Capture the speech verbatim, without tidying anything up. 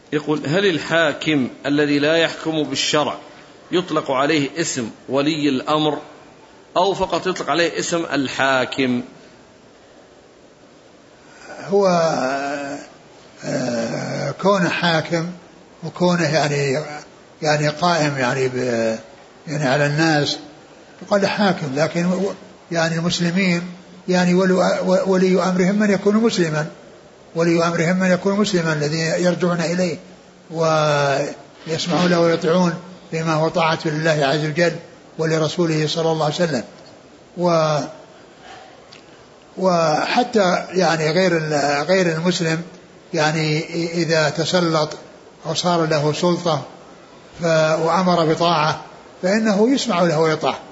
يقول: هل الحاكم الذي لا يحكم بالشرع يطلق عليه اسم ولي الأمر أو فقط يطلق عليه اسم الحاكم؟ هو كونه حاكم وكونه يعني يعني قائم يعني يعني على الناس يقال حاكم، لكن يعني المسلمين يعني ولي أمرهم من يكون مسلما، ولي أمرهم من يكون مسلما الذي يرجعون إليه ويسمعون له ويطيعون بما هو طاعة لله عز وجل ولرسوله صلى الله عليه وسلم. و وحتى يعني غير غير المسلم يعني إذا تسلط أو صار له سلطة وأمر بطاعة فإنه يسمع له ويطاع.